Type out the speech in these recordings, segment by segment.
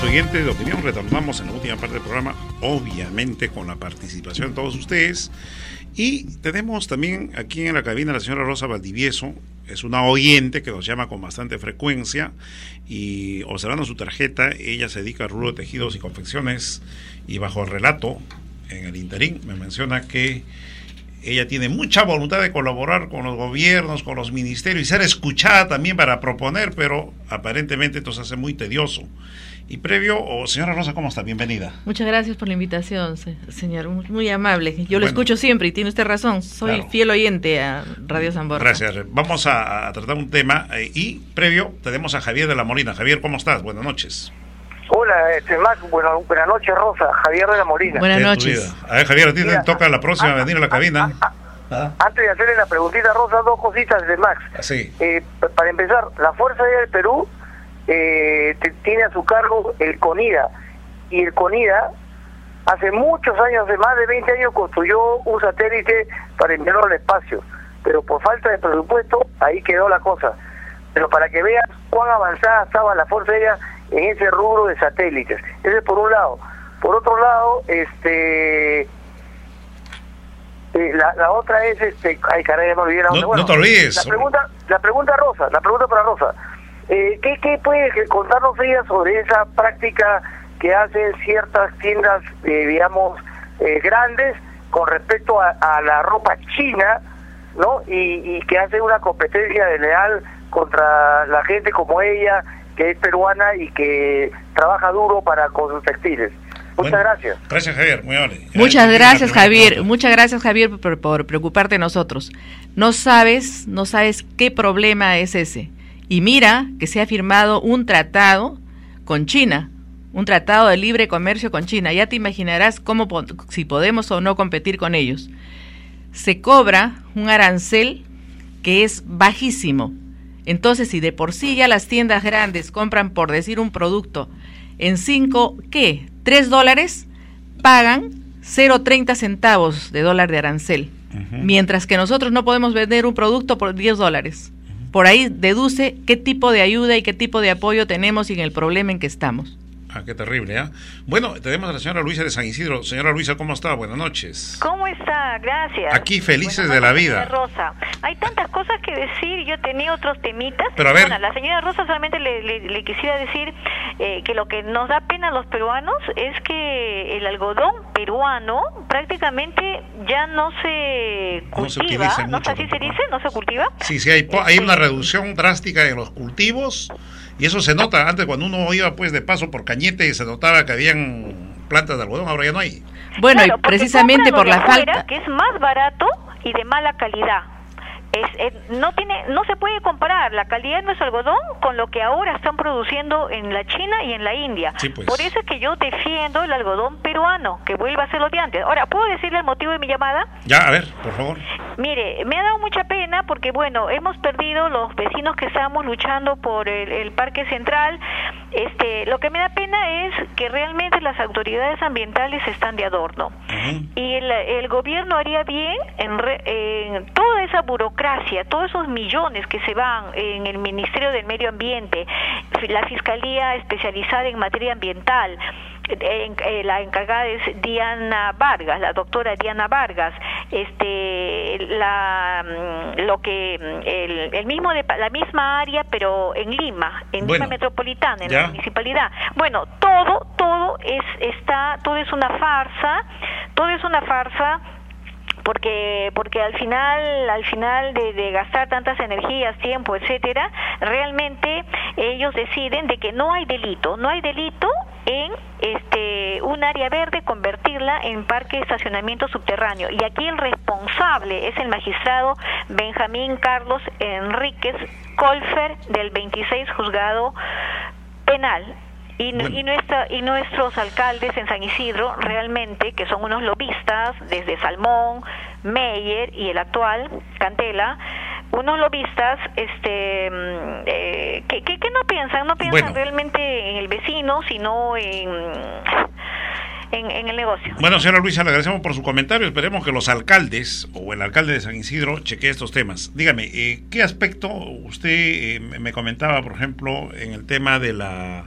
oyentes de opinión. Retornamos en la última parte del programa, obviamente con la participación de todos ustedes. Y tenemos también aquí en la cabina a la señora Rosa Valdivieso. Es una oyente que nos llama con bastante frecuencia, y observando su tarjeta, ella se dedica al rubro de tejidos y confecciones, y bajo el relato en el interín me menciona que ella tiene mucha voluntad de colaborar con los gobiernos, con los ministerios, y ser escuchada también para proponer, pero aparentemente esto se hace muy tedioso. Y previo, señora Rosa, ¿cómo está? Bienvenida. Muchas gracias por la invitación, señor, muy amable. Yo lo escucho siempre y tiene usted razón, soy fiel oyente a Radio San Borja. Gracias. Vamos a tratar un tema, y previo tenemos a Javier de la Molina. Javier, ¿cómo estás? Buenas noches. Hola, Max, buenas noches, Rosa. Javier de la Molina. Buenas noches. A ver, Javier, a ti te toca la próxima venir a la cabina. Antes de hacerle la preguntita, Rosa, dos cositas de Max. Sí. Para empezar, la Fuerza Aérea del Perú tiene a su cargo el CONIDA, y el CONIDA hace muchos años, hace más de 20 años, construyó un satélite para enviarlo al espacio, pero por falta de presupuesto ahí quedó la cosa. Pero para que veas cuán avanzada estaba la Fuerza Aérea en ese rubro de satélites. Ese es por un lado. Por otro lado, la otra es ay, caray, ya me olvidé la otra. No te olvides. La pregunta para Rosa. ¿Qué puede contarnos ella sobre esa práctica que hacen ciertas tiendas, digamos, grandes con respecto a la ropa china, ¿no? Y que hace una competencia desleal contra la gente como ella, que es peruana y que trabaja duro con sus textiles. Muchas gracias. Gracias, Javier, muy amable. Muchas gracias, Javier. Muchas gracias, Javier, por preocuparte de nosotros. No sabes qué problema es ese. Y mira que se ha firmado un tratado con China, un tratado de libre comercio con China. Ya te imaginarás si podemos o no competir con ellos. Se cobra un arancel que es bajísimo. Entonces, si de por sí ya las tiendas grandes compran, por decir un producto, en $3, pagan 0.30 centavos de dólar de arancel. Mientras que nosotros no podemos vender un producto por $10. Por ahí deduce qué tipo de ayuda y qué tipo de apoyo tenemos y en el problema en que estamos. Qué terrible, ¿eh? Bueno, tenemos a la señora Luisa de San Isidro. Señora Luisa, ¿cómo está? Buenas noches. ¿Cómo está? Gracias. Aquí felices de la vida. Rosa, hay tantas cosas que decir, yo tenía otros temitas. Pero a ver. Bueno, a la señora Rosa solamente le quisiera decir que lo que nos da pena a los peruanos es que el algodón peruano prácticamente ya no se cultiva, ¿no? ¿Así se dice? ¿No se cultiva? Sí, hay una reducción drástica en los cultivos. Y eso se nota. Antes, cuando uno iba pues de paso por Cañete, se notaba que habían plantas de algodón, ahora ya no hay. Bueno, claro, y precisamente por la falta, que es más barato y de mala calidad. No se puede comparar la calidad de nuestro algodón con lo que ahora están produciendo en la China y en la India. Sí, pues. Por eso es que yo defiendo el algodón peruano, que vuelva a ser lo de antes. Ahora, ¿puedo decirle el motivo de mi llamada? Ya, a ver, por favor. Mire, me ha dado mucha pena porque, bueno, hemos perdido los vecinos que estábamos luchando por el Parque Central. Lo que me da pena es que realmente las autoridades ambientales están de adorno. Y el gobierno haría bien en toda esa burocracia, todos esos millones que se van en el Ministerio del Medio Ambiente, la Fiscalía especializada en materia ambiental, la encargada es Diana Vargas, la doctora Diana Vargas, la misma área, pero en Lima, Lima metropolitana, en la municipalidad. Bueno, todo es una farsa, porque al final de gastar tantas energías, tiempo, etcétera, realmente ellos deciden de que no hay delito en un área verde, convertirla en parque de estacionamiento subterráneo. Y aquí el responsable es el magistrado Benjamín Carlos Enríquez Colfer, del 26 Juzgado Penal. Y nuestros alcaldes en San Isidro, realmente, que son unos lobistas, desde Salmón, Meyer y el actual, Cantela, unos lobistas que no piensan realmente en el vecino, sino en el negocio. Bueno, señora Luisa, le agradecemos por su comentario. Esperemos que los alcaldes o el alcalde de San Isidro chequee estos temas. Dígame, ¿qué aspecto usted me comentaba, por ejemplo, en el tema de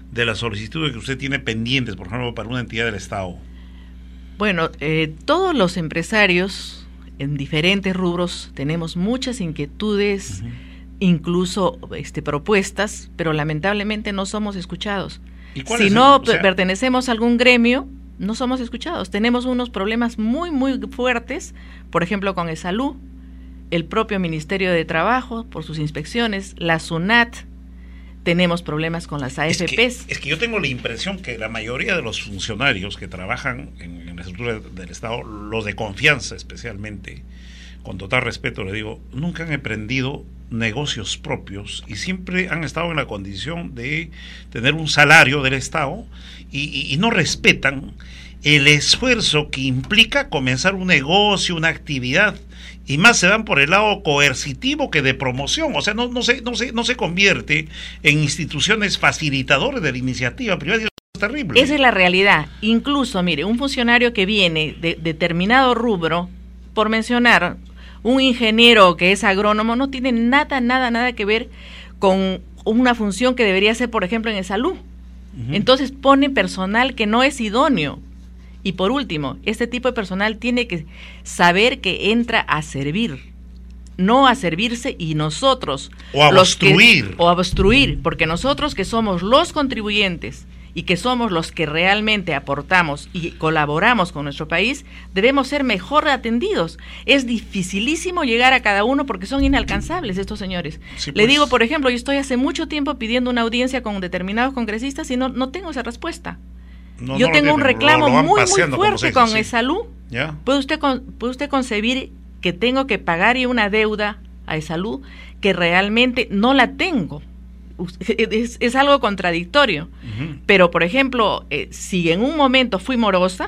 de las solicitudes que usted tiene pendientes, por ejemplo, para una entidad del Estado? Bueno, todos los empresarios en diferentes rubros tenemos muchas inquietudes, incluso propuestas, pero lamentablemente no somos escuchados. Si no pertenecemos a algún gremio, no somos escuchados. Tenemos unos problemas muy, muy fuertes, por ejemplo, con el salud, el propio Ministerio de Trabajo, por sus inspecciones, la SUNAT, tenemos problemas con las AFPs. Es que yo tengo la impresión que la mayoría de los funcionarios que trabajan en la estructura del Estado, los de confianza especialmente, con total respeto le digo, nunca han emprendido negocios propios y siempre han estado en la condición de tener un salario del Estado y no respetan el esfuerzo que implica comenzar un negocio, una actividad, y más se dan por el lado coercitivo que de promoción. O sea, no se convierte en instituciones facilitadores de la iniciativa privada. Es terrible. Esa es la realidad. Incluso, mire, un funcionario que viene de determinado rubro, por mencionar, un ingeniero que es agrónomo, no tiene nada que ver con una función que debería ser, por ejemplo, en el salud. Entonces pone personal que no es idóneo. Y por último, este tipo de personal tiene que saber que entra a servir, no a servirse, y nosotros... O a obstruir. O a obstruir, porque nosotros que somos los contribuyentes y que somos los que realmente aportamos y colaboramos con nuestro país, debemos ser mejor atendidos. Es dificilísimo llegar a cada uno porque son inalcanzables estos señores. Sí, pues. Le digo, por ejemplo, yo estoy hace mucho tiempo pidiendo una audiencia con determinados congresistas y no tengo esa respuesta. Yo tengo un reclamo muy fuerte con el salud. ¿Ya? ¿Puede usted concebir que tengo que pagar una deuda a salud que realmente no la tengo? Es algo contradictorio. Pero, por ejemplo, si en un momento fui morosa,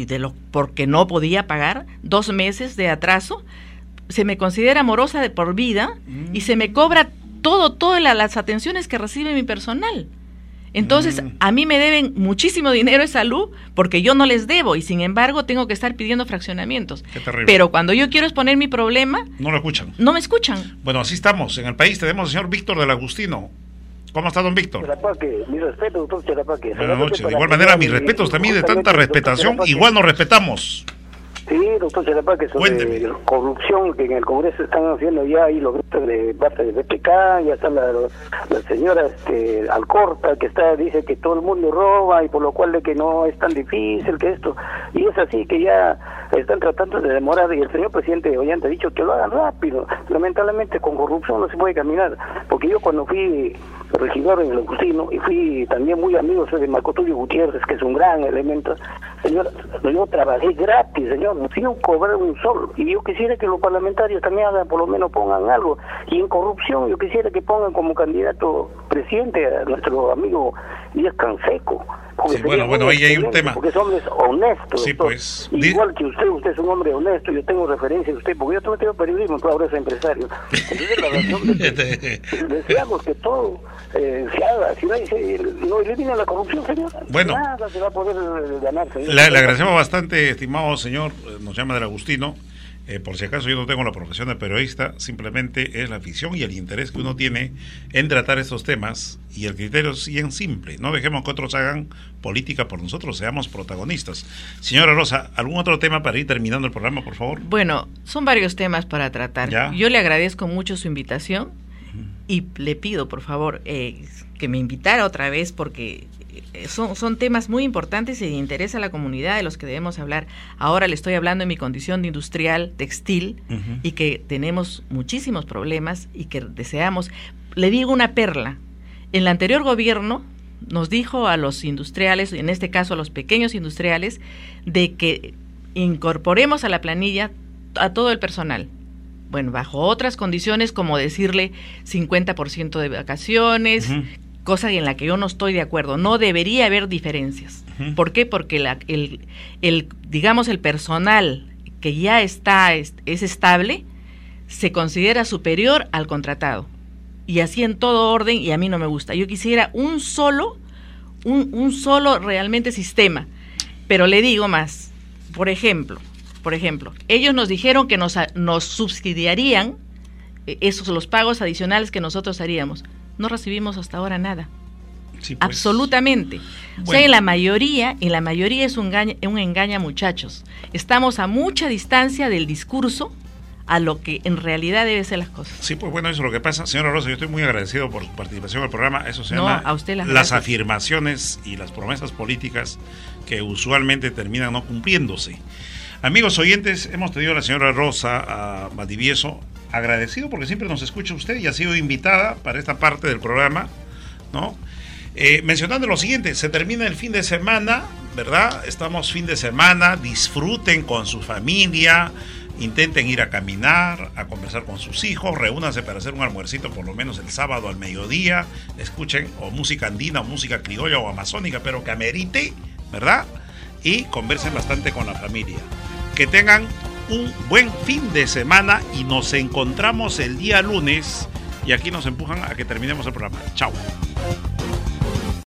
porque no podía pagar 2 meses de atraso, se me considera morosa de por vida y se me cobra todas las atenciones que recibe mi personal. Entonces, a mí me deben muchísimo dinero de salud porque yo no les debo y sin embargo tengo que estar pidiendo fraccionamientos. Qué terrible. Pero cuando yo quiero exponer mi problema, no lo escuchan. No me escuchan. Bueno, así estamos. En el país tenemos al señor Víctor del Agustino. ¿Cómo está, don Víctor? Chelapaque, mi respeto, doctor Chelapaque. Buenas noches. De igual manera, mis respetos también, de tanta respetación, igual nos respetamos. Sí, doctor Chelapaque, sobre corrupción que en el Congreso están haciendo ya y los grupos de parte de BPK, ya está la señora Alcorta que dice que todo el mundo roba y por lo cual de que no es tan difícil que esto, y es así que ya están tratando de demorar, y el señor presidente Ollanta ha dicho que lo hagan rápido. Lamentablemente con corrupción no se puede caminar, porque yo cuando fui regidor en el Agustino y fui también muy amigo de Marco Tulio Gutiérrez, que es un gran elemento, señor, yo trabajé gratis, señor, sin cobrar un sol, y yo quisiera que los parlamentarios también hagan, por lo menos pongan algo, y en corrupción yo quisiera que pongan como candidato presidente a nuestro amigo Díaz Canseco. Sí, bueno, ahí hay un tema. Porque son hombres honestos. Sí, pues. Igual que usted es un hombre honesto, yo tengo referencia de usted, porque yo también tengo periodismo, tú ahora eres empresario. Entonces la razón de que deseamos que todo se haga, si no elimina la corrupción, señor, bueno, nada se va a poder ganar, señor. Le agradecemos bastante, estimado señor, nos llama del Agustino. Por si acaso yo no tengo la profesión de periodista, simplemente es la afición y el interés que uno tiene en tratar estos temas, y el criterio es bien simple: no dejemos que otros hagan política por nosotros, seamos protagonistas. Señora Rosa, ¿algún otro tema para ir terminando el programa, por favor? Son varios temas para tratar. ¿Ya? Yo le agradezco mucho su invitación y le pido, por favor, que me invitara otra vez, porque son temas muy importantes y de interés a la comunidad de los que debemos hablar. Ahora le estoy hablando en mi condición de industrial textil y que tenemos muchísimos problemas y que deseamos. Le digo una perla: en el anterior gobierno nos dijo a los industriales, en este caso a los pequeños industriales, de que incorporemos a la planilla a todo el personal. Bueno, bajo otras condiciones, como decirle 50% de vacaciones, cosa en la que yo no estoy de acuerdo. No debería haber diferencias. ¿Por qué? Porque el personal que ya es estable se considera superior al contratado. Y así en todo orden, y a mí no me gusta. Yo quisiera un solo realmente sistema. Pero le digo más. Por ejemplo, ellos nos dijeron que nos subsidiarían los pagos adicionales que nosotros haríamos. No recibimos hasta ahora nada. Sí, pues. Absolutamente. Bueno. O sea, en la mayoría es un engaña, muchachos. Estamos a mucha distancia del discurso a lo que en realidad deben ser las cosas. Sí, pues bueno, eso es lo que pasa. Señora Rosa, yo estoy muy agradecido por su participación en el programa. Eso se llama a usted las afirmaciones y las promesas políticas que usualmente terminan no cumpliéndose. Amigos oyentes, hemos tenido a la señora Rosa Valdivieso, agradecido porque siempre nos escucha usted y ha sido invitada para esta parte del programa, ¿no? Mencionando lo siguiente, se termina el fin de semana, ¿verdad? Estamos fin de semana, disfruten con su familia, intenten ir a caminar, a conversar con sus hijos, reúnanse para hacer un almuercito por lo menos el sábado al mediodía, escuchen o música andina o música criolla o amazónica, pero que amerite, ¿verdad? Y conversen bastante con la familia. Que tengan un buen fin de semana y nos encontramos el día lunes y aquí nos empujan a que terminemos el programa. Chao.